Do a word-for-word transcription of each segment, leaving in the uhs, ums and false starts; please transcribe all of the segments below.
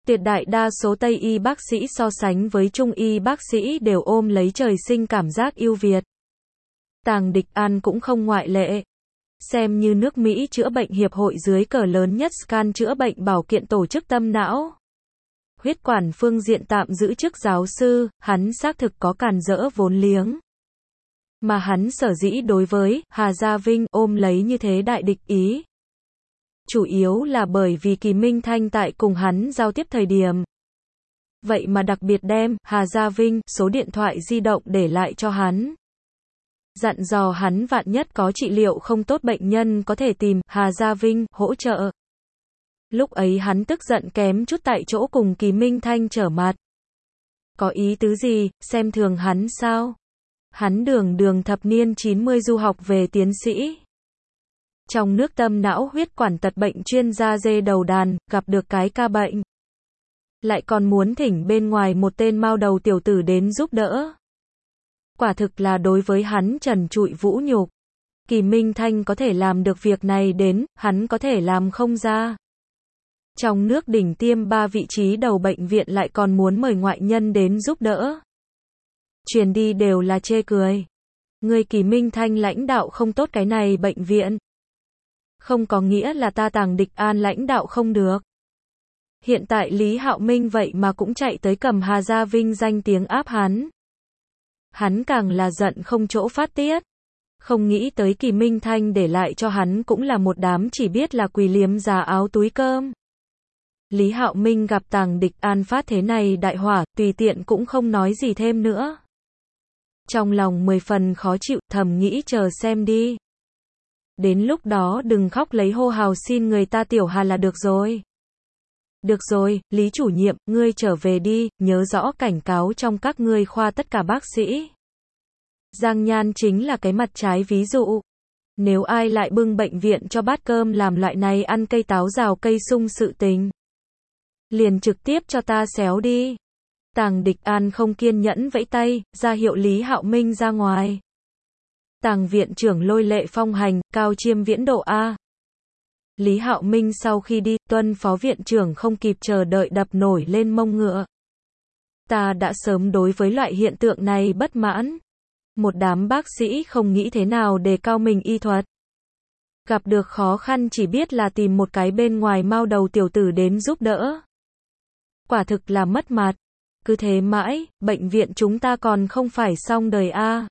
Tuyệt đại đa số Tây y bác sĩ so sánh với Trung y bác sĩ đều ôm lấy trời sinh cảm giác ưu việt. Tàng Địch An cũng không ngoại lệ. Xem như nước Mỹ chữa bệnh hiệp hội dưới cờ lớn nhất scan chữa bệnh bảo kiện tổ chức tâm não. Huyết quản phương diện tạm giữ chức giáo sư, hắn xác thực có càn rỡ vốn liếng. Mà hắn sở dĩ đối với Hà Gia Vinh ôm lấy như thế đại địch ý. Chủ yếu là bởi vì Kỳ Minh Thanh tại cùng hắn giao tiếp thời điểm. Vậy mà đặc biệt đem Hà Gia Vinh số điện thoại di động để lại cho hắn. Dặn dò hắn vạn nhất có trị liệu không tốt bệnh nhân có thể tìm Hà Gia Vinh hỗ trợ. Lúc ấy hắn tức giận kém chút tại chỗ cùng Kỳ Minh Thanh trở mặt. Có ý tứ gì, xem thường hắn sao? Hắn đường đường thập niên chín mươi du học về tiến sĩ. Trong nước tâm não huyết quản tật bệnh chuyên gia dê đầu đàn, gặp được cái ca bệnh. Lại còn muốn thỉnh bên ngoài một tên mao đầu tiểu tử đến giúp đỡ. Quả thực là đối với hắn trần trụi vũ nhục. Kỳ Minh Thanh có thể làm được việc này đến, hắn có thể làm không ra. Trong nước đỉnh tiêm ba vị trí đầu bệnh viện lại còn muốn mời ngoại nhân đến giúp đỡ. Truyền đi đều là chê cười. Người Kỳ Minh Thanh lãnh đạo không tốt cái này bệnh viện. Không có nghĩa là ta Tàng Địch An lãnh đạo không được. Hiện tại Lý Hạo Minh vậy mà cũng chạy tới cầm Hà Gia Vinh danh tiếng áp hắn. Hắn càng là giận không chỗ phát tiết. Không nghĩ tới Kỳ Minh Thanh để lại cho hắn cũng là một đám chỉ biết là quỳ liếm giá áo túi cơm. Lý Hạo Minh gặp Tàng Địch An phát thế này đại hỏa, tùy tiện cũng không nói gì thêm nữa. Trong lòng mười phần khó chịu, thầm nghĩ chờ xem đi. Đến lúc đó đừng khóc lấy hô hào xin người ta tiểu Hà là được rồi. Được rồi, Lý chủ nhiệm, ngươi trở về đi, nhớ rõ cảnh cáo trong các ngươi khoa tất cả bác sĩ. Giang Nhan chính là cái mặt trái ví dụ. Nếu ai lại bưng bệnh viện cho bát cơm làm loại này ăn cây táo rào cây sung sự tình. Liền trực tiếp cho ta xéo đi. Tàng Địch An không kiên nhẫn vẫy tay, ra hiệu Lý Hạo Minh ra ngoài. Tàng viện trưởng lôi lệ phong hành, cao chiêm viễn độ A. Lý Hạo Minh sau khi đi, Tuân phó viện trưởng không kịp chờ đợi đập nổi lên mông ngựa. Ta đã sớm đối với loại hiện tượng này bất mãn. Một đám bác sĩ không nghĩ thế nào đề cao mình y thuật. Gặp được khó khăn chỉ biết là tìm một cái bên ngoài mao đầu tiểu tử đến giúp đỡ. Quả thực là mất mặt. Cứ thế mãi, bệnh viện chúng ta còn không phải xong đời a.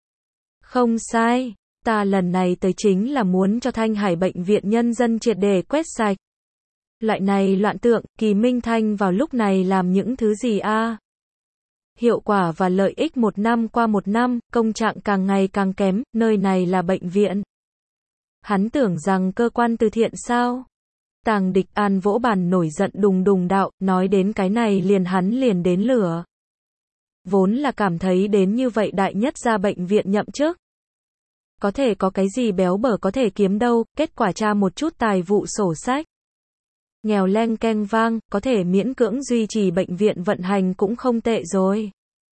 Không sai, ta lần này tới chính là muốn cho Thanh Hải bệnh viện nhân dân triệt để quét sạch. Loại này loạn tượng, Kỳ Minh Thanh vào lúc này làm những thứ gì a? Hiệu quả và lợi ích một năm qua một năm, công trạng càng ngày càng kém, nơi này là bệnh viện. Hắn tưởng rằng cơ quan từ thiện sao? Tàng Địch An vỗ bàn nổi giận đùng đùng đạo, nói đến cái này liền hắn liền đến lửa. Vốn là cảm thấy đến như vậy đại nhất ra bệnh viện nhậm chức. Có thể có cái gì béo bở có thể kiếm đâu, kết quả tra một chút tài vụ sổ sách. Nghèo leng keng vang, có thể miễn cưỡng duy trì bệnh viện vận hành cũng không tệ rồi.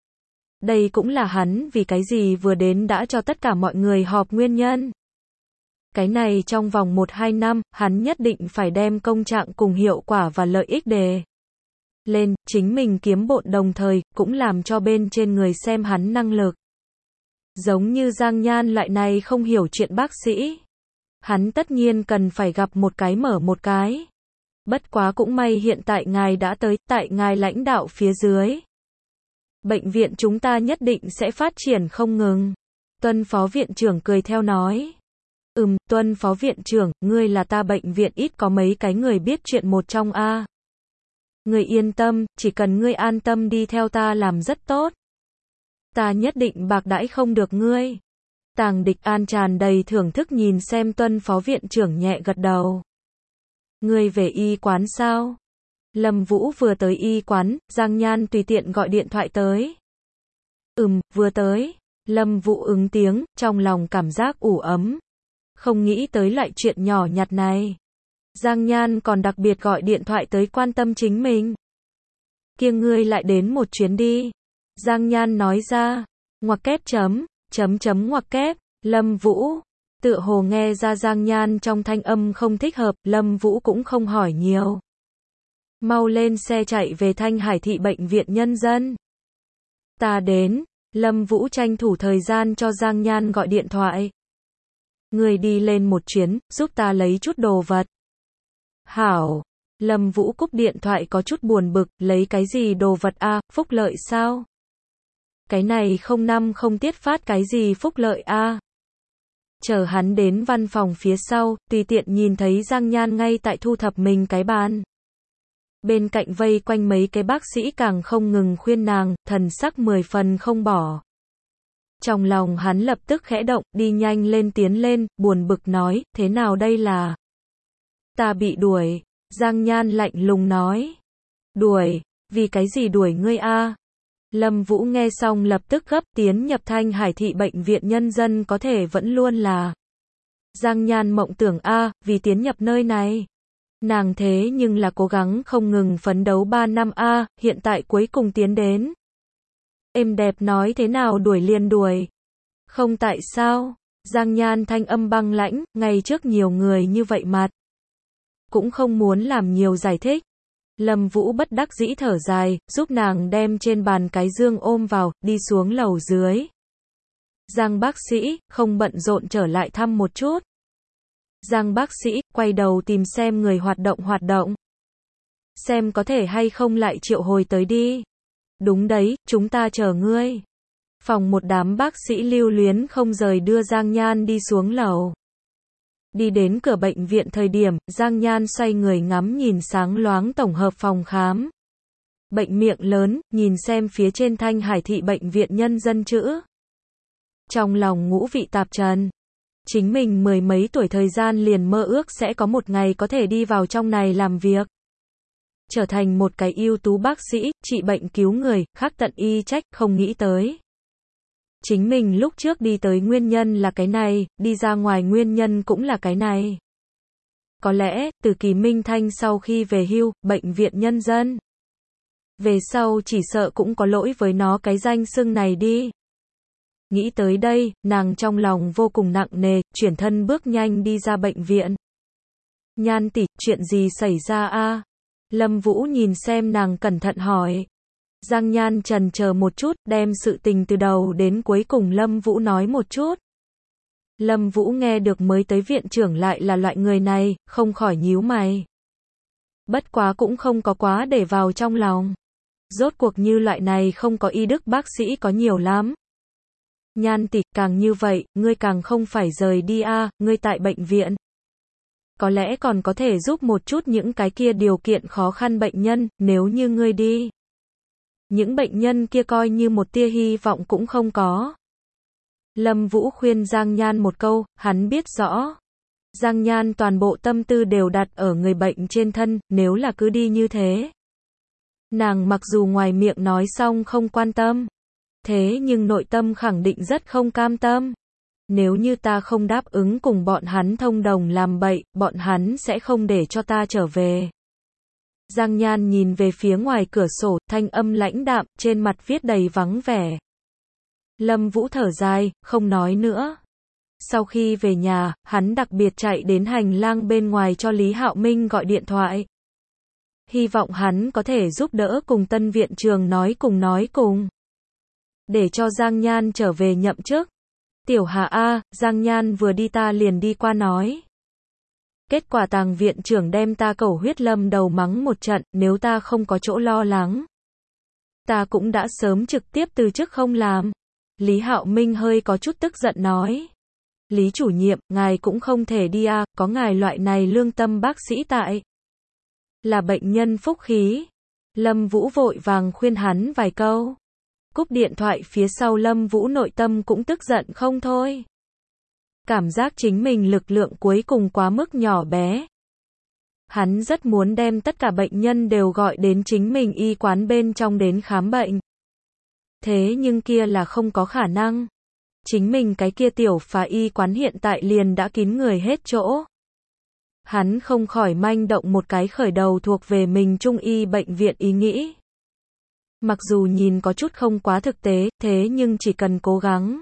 Đây cũng là hắn vì cái gì vừa đến đã cho tất cả mọi người họp nguyên nhân. Cái này trong vòng một hai năm, hắn nhất định phải đem công trạng cùng hiệu quả và lợi ích đề lên, chính mình kiếm bộn đồng thời, cũng làm cho bên trên người xem hắn năng lực. Giống như Giang Nhan loại này không hiểu chuyện bác sĩ. Hắn tất nhiên cần phải gặp một cái mở một cái. Bất quá cũng may hiện tại ngài đã tới, tại ngài lãnh đạo phía dưới. Bệnh viện chúng ta nhất định sẽ phát triển không ngừng. Tuân phó viện trưởng cười theo nói. Ừm, Tuân phó viện trưởng, ngươi là ta bệnh viện ít có mấy cái người biết chuyện một trong a. Ngươi yên tâm, chỉ cần ngươi an tâm đi theo ta làm rất tốt. Ta nhất định bạc đãi không được ngươi. Tàng Địch An tràn đầy thưởng thức nhìn xem Tuân phó viện trưởng nhẹ gật đầu. Ngươi về y quán sao? Lâm Vũ vừa tới y quán, Giang Nhan tùy tiện gọi điện thoại tới. Ừm, vừa tới. Lâm Vũ ứng tiếng, trong lòng cảm giác ủ ấm. Không nghĩ tới loại chuyện nhỏ nhặt này. Giang Nhan còn đặc biệt gọi điện thoại tới quan tâm chính mình. Kia ngươi lại đến một chuyến đi. Giang Nhan nói ra. Ngoặc kép chấm, chấm chấm ngoặc kép, Lâm Vũ. Tựa hồ nghe ra Giang Nhan trong thanh âm không thích hợp, Lâm Vũ cũng không hỏi nhiều. Mau lên xe chạy về Thanh Hải thị bệnh viện nhân dân. Ta đến. Lâm Vũ tranh thủ thời gian cho Giang Nhan gọi điện thoại. Người đi lên một chuyến, giúp ta lấy chút đồ vật. Hảo. Lâm Vũ cúp điện thoại có chút buồn bực, lấy cái gì đồ vật a, à, phúc lợi sao? Cái này không năm không tiết phát cái gì phúc lợi a. À? Chờ hắn đến văn phòng phía sau, tùy tiện nhìn thấy Giang Nhan ngay tại thu thập mình cái bàn. Bên cạnh vây quanh mấy cái bác sĩ càng không ngừng khuyên nàng, thần sắc mười phần không bỏ. Trong lòng hắn lập tức khẽ động, đi nhanh lên tiến lên, buồn bực nói, thế nào đây là? Ta bị đuổi. Giang Nhan lạnh lùng nói. Đuổi? Vì cái gì đuổi ngươi a? À? Lâm Vũ nghe xong lập tức gấp, tiến nhập Thanh Hải thị bệnh viện nhân dân có thể vẫn luôn là. Giang Nhan mộng tưởng a, à, vì tiến nhập nơi này. Nàng thế nhưng là cố gắng không ngừng phấn đấu ba năm a, à, hiện tại cuối cùng tiến đến. Êm đẹp nói thế nào đuổi liền đuổi. Không tại sao? Giang Nhan thanh âm băng lãnh, ngày trước nhiều người như vậy mặt. Cũng không muốn làm nhiều giải thích. Lâm Vũ bất đắc dĩ thở dài, giúp nàng đem trên bàn cái dương ôm vào, đi xuống lầu dưới. Giang bác sĩ, không bận rộn trở lại thăm một chút. Giang bác sĩ, quay đầu tìm xem người hoạt động hoạt động. Xem có thể hay không lại triệu hồi tới đi. Đúng đấy, chúng ta chờ ngươi. Phòng một đám bác sĩ lưu luyến không rời đưa Giang Nhan đi xuống lầu. Đi đến cửa bệnh viện thời điểm, Giang Nhan xoay người ngắm nhìn sáng loáng tổng hợp phòng khám. Bệnh miệng lớn, nhìn xem phía trên Thanh Hải thị bệnh viện nhân dân chữ. Trong lòng ngũ vị tạp trần. Chính mình mười mấy tuổi thời gian liền mơ ước sẽ có một ngày có thể đi vào trong này làm việc. Trở thành một cái ưu tú bác sĩ, trị bệnh cứu người, khắc tận y trách, không nghĩ tới. Chính mình lúc trước đi tới nguyên nhân là cái này, đi ra ngoài nguyên nhân cũng là cái này. Có lẽ, từ Kỳ Minh Thanh sau khi về hưu, bệnh viện nhân dân. Về sau chỉ sợ cũng có lỗi với nó cái danh xưng này đi. Nghĩ tới đây, nàng trong lòng vô cùng nặng nề, chuyển thân bước nhanh đi ra bệnh viện. Nhan tỷ, chuyện gì xảy ra a? Lâm Vũ nhìn xem nàng cẩn thận hỏi. Giang Nhan trần chờ một chút, đem sự tình từ đầu đến cuối cùng Lâm Vũ nói một chút. Lâm Vũ nghe được mới tới viện trưởng lại là loại người này, không khỏi nhíu mày. Bất quá cũng không có quá để vào trong lòng. Rốt cuộc như loại này không có y đức bác sĩ có nhiều lắm. Nhan tỷ, càng như vậy, ngươi càng không phải rời đi a, à, ngươi tại bệnh viện. Có lẽ còn có thể giúp một chút những cái kia điều kiện khó khăn bệnh nhân, nếu như ngươi đi. Những bệnh nhân kia coi như một tia hy vọng cũng không có. Lâm Vũ khuyên Giang Nhan một câu, hắn biết rõ. Giang Nhan toàn bộ tâm tư đều đặt ở người bệnh trên thân, nếu là cứ đi như thế. Nàng mặc dù ngoài miệng nói xong không quan tâm. Thế nhưng nội tâm khẳng định rất không cam tâm. Nếu như ta không đáp ứng cùng bọn hắn thông đồng làm bậy, bọn hắn sẽ không để cho ta trở về. Giang Nhan nhìn về phía ngoài cửa sổ, thanh âm lãnh đạm, trên mặt viết đầy vắng vẻ. Lâm Vũ thở dài, không nói nữa. Sau khi về nhà, hắn đặc biệt chạy đến hành lang bên ngoài cho Lý Hạo Minh gọi điện thoại. Hy vọng hắn có thể giúp đỡ cùng tân viện trường nói cùng nói cùng. Để cho Giang Nhan trở về nhậm chức. Tiểu Hà a, Giang Nhan vừa đi ta liền đi qua nói. Kết quả Tàng viện trưởng đem ta cầu huyết lâm đầu mắng một trận, nếu ta không có chỗ lo lắng. Ta cũng đã sớm trực tiếp từ chức không làm. Lý Hạo Minh hơi có chút tức giận nói. Lý chủ nhiệm, ngài cũng không thể đi a, có ngài loại này lương tâm bác sĩ tại. Là bệnh nhân phúc khí. Lâm Vũ vội vàng khuyên hắn vài câu. Cúp điện thoại phía sau Lâm Vũ nội tâm cũng tức giận không thôi. Cảm giác chính mình lực lượng cuối cùng quá mức nhỏ bé. Hắn rất muốn đem tất cả bệnh nhân đều gọi đến chính mình y quán bên trong đến khám bệnh. Thế nhưng kia là không có khả năng. Chính mình cái kia tiểu phá y quán hiện tại liền đã kín người hết chỗ. Hắn không khỏi manh động một cái khởi đầu thuộc về mình trung y bệnh viện ý nghĩ. Mặc dù nhìn có chút không quá thực tế, thế nhưng chỉ cần cố gắng.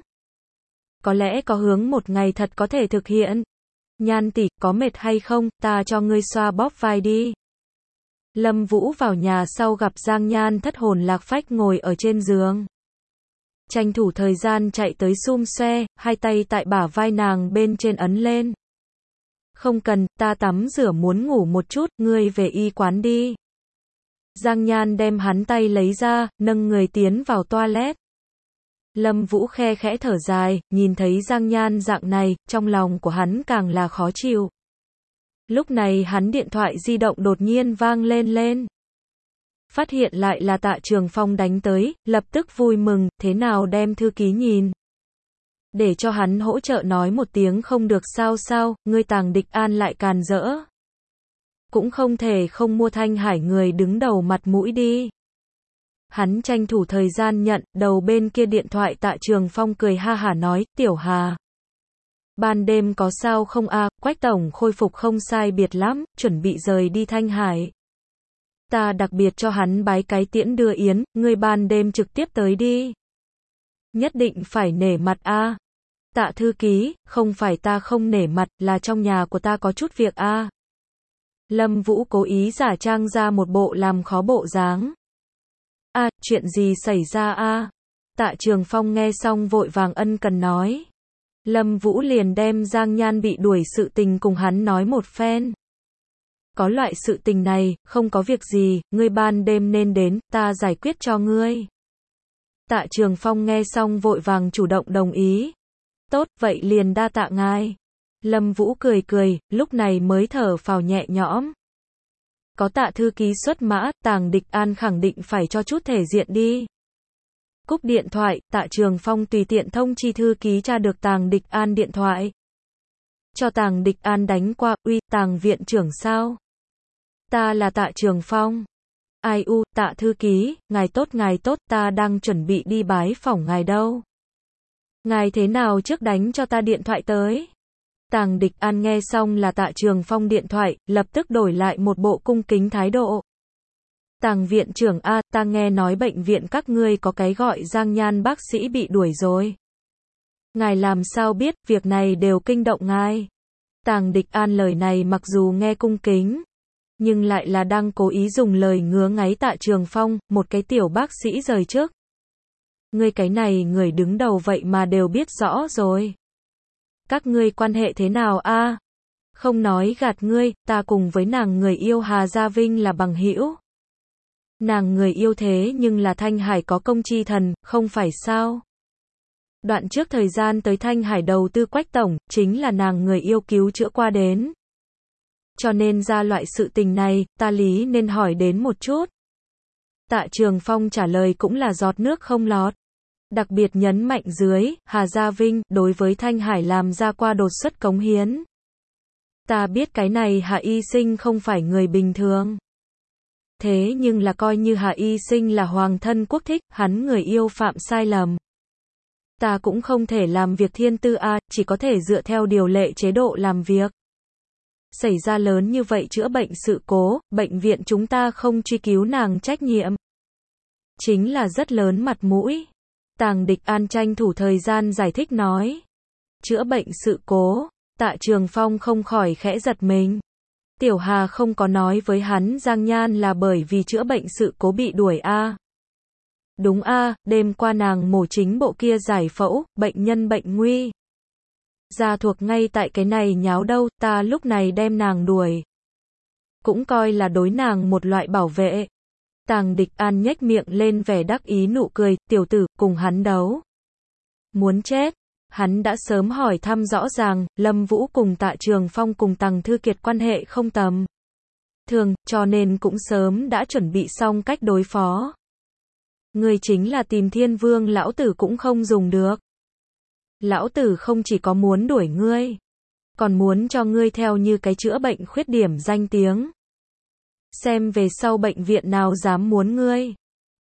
Có lẽ có hướng một ngày thật có thể thực hiện. Nhan tỷ, có mệt hay không, ta cho ngươi xoa bóp vai đi. Lâm Vũ vào nhà sau gặp Giang Nhan thất hồn lạc phách ngồi ở trên giường. Tranh thủ thời gian chạy tới xum xoe, hai tay tại bả vai nàng bên trên ấn lên. Không cần, ta tắm rửa muốn ngủ một chút, ngươi về y quán đi. Giang Nhan đem hắn tay lấy ra, nâng người tiến vào toilet. Lâm Vũ khe khẽ thở dài, nhìn thấy Giang Nhan dạng này, trong lòng của hắn càng là khó chịu. Lúc này hắn điện thoại di động đột nhiên vang lên lên. Phát hiện lại là Tạ Trường Phong đánh tới, lập tức vui mừng, thế nào đem thư ký nhìn. Để cho hắn hỗ trợ nói một tiếng không được sao sao, ngươi Tàng Địch An lại càn rỡ. Cũng không thể không mua Thanh Hải người đứng đầu mặt mũi đi. Hắn tranh thủ thời gian nhận, đầu bên kia điện thoại Tạ Trường Phong cười ha hả nói, Tiểu Hà. Ban đêm có sao không a? À, Quách tổng khôi phục không sai biệt lắm, chuẩn bị rời đi Thanh Hải. Ta đặc biệt cho hắn bái cái tiễn đưa yến, ngươi ban đêm trực tiếp tới đi. Nhất định phải nể mặt a. À. Tạ thư ký, không phải ta không nể mặt, là trong nhà của ta có chút việc a. À. Lâm Vũ cố ý giả trang ra một bộ làm khó bộ dáng. A, à, chuyện gì xảy ra a? À? Tạ Trường Phong nghe xong vội vàng ân cần nói. Lâm Vũ liền đem Giang Nhan bị đuổi sự tình cùng hắn nói một phen. Có loại sự tình này, không có việc gì, ngươi ban đêm nên đến, ta giải quyết cho ngươi. Tạ Trường Phong nghe xong vội vàng chủ động đồng ý. Tốt, vậy liền đa tạ ngài. Lâm Vũ cười cười, lúc này mới thở phào nhẹ nhõm. Có Tạ thư ký xuất mã, Tàng Địch An khẳng định phải cho chút thể diện đi. Cúp điện thoại, Tạ Trường Phong tùy tiện thông chi thư ký tra được Tàng Địch An điện thoại. Cho Tàng Địch An đánh qua, uy, Tàng viện trưởng sao? Ta là Tạ Trường Phong. Ai u, Tạ thư ký, ngài tốt ngài tốt, ta đang chuẩn bị đi bái phỏng ngài đâu. Ngài thế nào trước đánh cho ta điện thoại tới? Tàng Địch An nghe xong là Tạ Trường Phong điện thoại, lập tức đổi lại một bộ cung kính thái độ. Tàng viện trưởng a, ta nghe nói bệnh viện các ngươi có cái gọi Giang Nhan bác sĩ bị đuổi rồi. Ngài làm sao biết, việc này đều kinh động ngài. Tàng Địch An lời này mặc dù nghe cung kính, nhưng lại là đang cố ý dùng lời ngứa ngáy Tạ Trường Phong, một cái tiểu bác sĩ rời trước. Ngươi cái này người đứng đầu vậy mà đều biết rõ rồi. Các ngươi quan hệ thế nào a? À? Không nói gạt ngươi, ta cùng với nàng người yêu Hà Gia Vinh là bằng hữu. Nàng người yêu thế nhưng là Thanh Hải có công chi thần, không phải sao? Đoạn trước thời gian tới Thanh Hải đầu tư Quách tổng, chính là nàng người yêu cứu chữa qua đến. Cho nên ra loại sự tình này, ta lý nên hỏi đến một chút. Tạ Trường Phong trả lời cũng là giọt nước không lọt. Đặc biệt nhấn mạnh dưới, Hà Gia Vinh, đối với Thanh Hải làm ra qua đột xuất cống hiến. Ta biết cái này Hà Y Sinh không phải người bình thường. Thế nhưng là coi như Hà Y Sinh là hoàng thân quốc thích, hắn người yêu phạm sai lầm. Ta cũng không thể làm việc thiên tư a, chỉ có thể dựa theo điều lệ chế độ làm việc. Xảy ra lớn như vậy chữa bệnh sự cố, bệnh viện chúng ta không truy cứu nàng trách nhiệm. Chính là rất lớn mặt mũi. Tàng Địch An tranh thủ thời gian giải thích nói. Chữa bệnh sự cố, Tạ Trường Phong không khỏi khẽ giật mình. Tiểu Hà không có nói với hắn Giang Nhan là bởi vì chữa bệnh sự cố bị đuổi a. À. Đúng a, à, đêm qua nàng mổ chính bộ kia giải phẫu, bệnh nhân bệnh nguy. Gia thuộc ngay tại cái này nháo đâu, ta lúc này đem nàng đuổi. Cũng coi là đối nàng một loại bảo vệ. Tàng Địch An nhếch miệng lên vẻ đắc ý nụ cười, tiểu tử, cùng hắn đấu. Muốn chết. Hắn đã sớm hỏi thăm rõ ràng, Lâm Vũ cùng Tạ Trường Phong cùng Tằng Thư Kiệt quan hệ không tầm thường, cho nên cũng sớm đã chuẩn bị xong cách đối phó. Ngươi chính là tìm Thiên Vương lão tử cũng không dùng được. Lão tử không chỉ có muốn đuổi ngươi, còn muốn cho ngươi theo như cái chữa bệnh khuyết điểm danh tiếng. Xem về sau bệnh viện nào dám muốn ngươi.